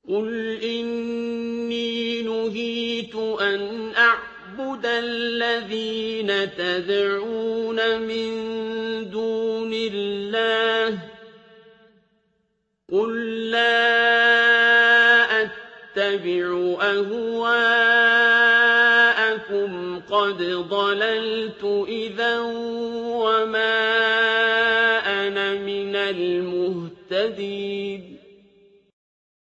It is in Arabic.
قُلْ إِنِّي نُهِيتُ أَنْ أَعْبُدَ الَّذِينَ تَدْعُونَ مِن دُونِ اللَّهِ ۚ قُل لَّا أَتَّبِعُ أَهْوَاءَكُمْ قَدْ ضَلَلْتُ إِذًا وَمَا أَنَا مِنَ الْمُهْتَدِينَ